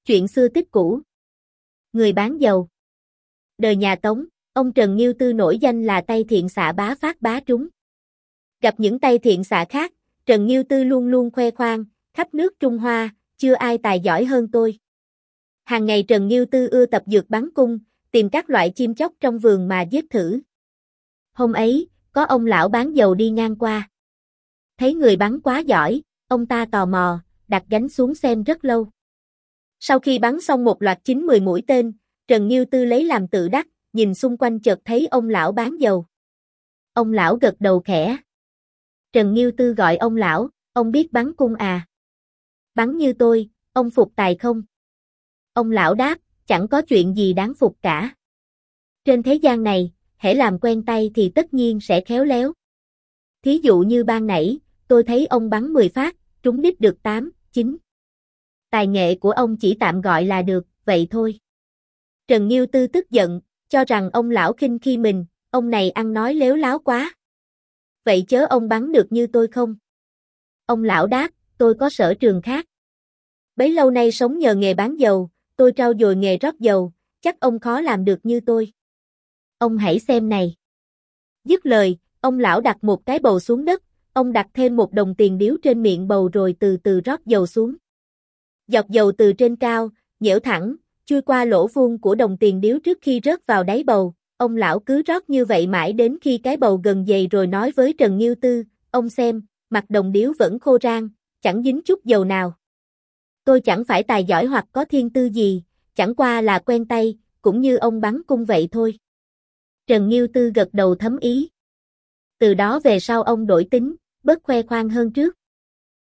Chuyện xưa tích cũ. Người bán dầu. Đời nhà Tống, ông Trần Nghiêu Tư nổi danh là tay thiện xạ bá phát bá trúng. Gặp những tay thiện xạ khác, Trần Nghiêu Tư luôn luôn khoe khoang, khắp nước Trung Hoa, chưa ai tài giỏi hơn tôi. Hàng ngày Trần Nghiêu Tư ưa tập dược bắn cung, tìm các loại chim chóc trong vườn mà giết thử. Hôm ấy, có ông lão bán dầu đi ngang qua. Thấy người bắn quá giỏi, ông ta tò mò, đặt gánh xuống xem rất lâu. Sau khi bắn xong một loạt 9-10 mũi tên, Trần Nghiêu Tư lấy làm tự đắc, nhìn xung quanh chợt thấy ông lão bán dầu. Ông lão gật đầu khẽ. Trần Nghiêu Tư gọi ông lão, ông biết bắn cung à? Bắn như tôi, ông phục tài không? Ông lão đáp, chẳng có chuyện gì đáng phục cả. Trên thế gian này, hễ làm quen tay thì tất nhiên sẽ khéo léo. Thí dụ như ban nãy, tôi thấy ông bắn 10 phát, trúng đích được 8, 9. Tài nghệ của ông chỉ tạm gọi là được, vậy thôi. Trần Nghiêu Tư tức giận, cho rằng ông lão khinh khi mình, ông này ăn nói lếu láo quá. Vậy chớ ông bắn được như tôi không? Ông lão đáp, tôi có sở trường khác. Bấy lâu nay sống nhờ nghề bán dầu, tôi trau dồi nghề rót dầu, chắc ông khó làm được như tôi. Ông hãy xem này. Dứt lời, ông lão đặt một cái bầu xuống đất, ông đặt thêm một đồng tiền điếu trên miệng bầu rồi từ từ rót dầu xuống. Giọt dầu từ trên cao, nhễu thẳng, chui qua lỗ vuông của đồng tiền điếu trước khi rớt vào đáy bầu. Ông lão cứ rót như vậy mãi đến khi cái bầu gần dày rồi nói với Trần Nghiêu Tư, ông xem, mặt đồng điếu vẫn khô rang, chẳng dính chút dầu nào. Tôi chẳng phải tài giỏi hoặc có thiên tư gì, chẳng qua là quen tay, cũng như ông bắn cung vậy thôi. Trần Nghiêu Tư gật đầu thấm ý. Từ đó về sau ông đổi tính, bớt khoe khoang hơn trước.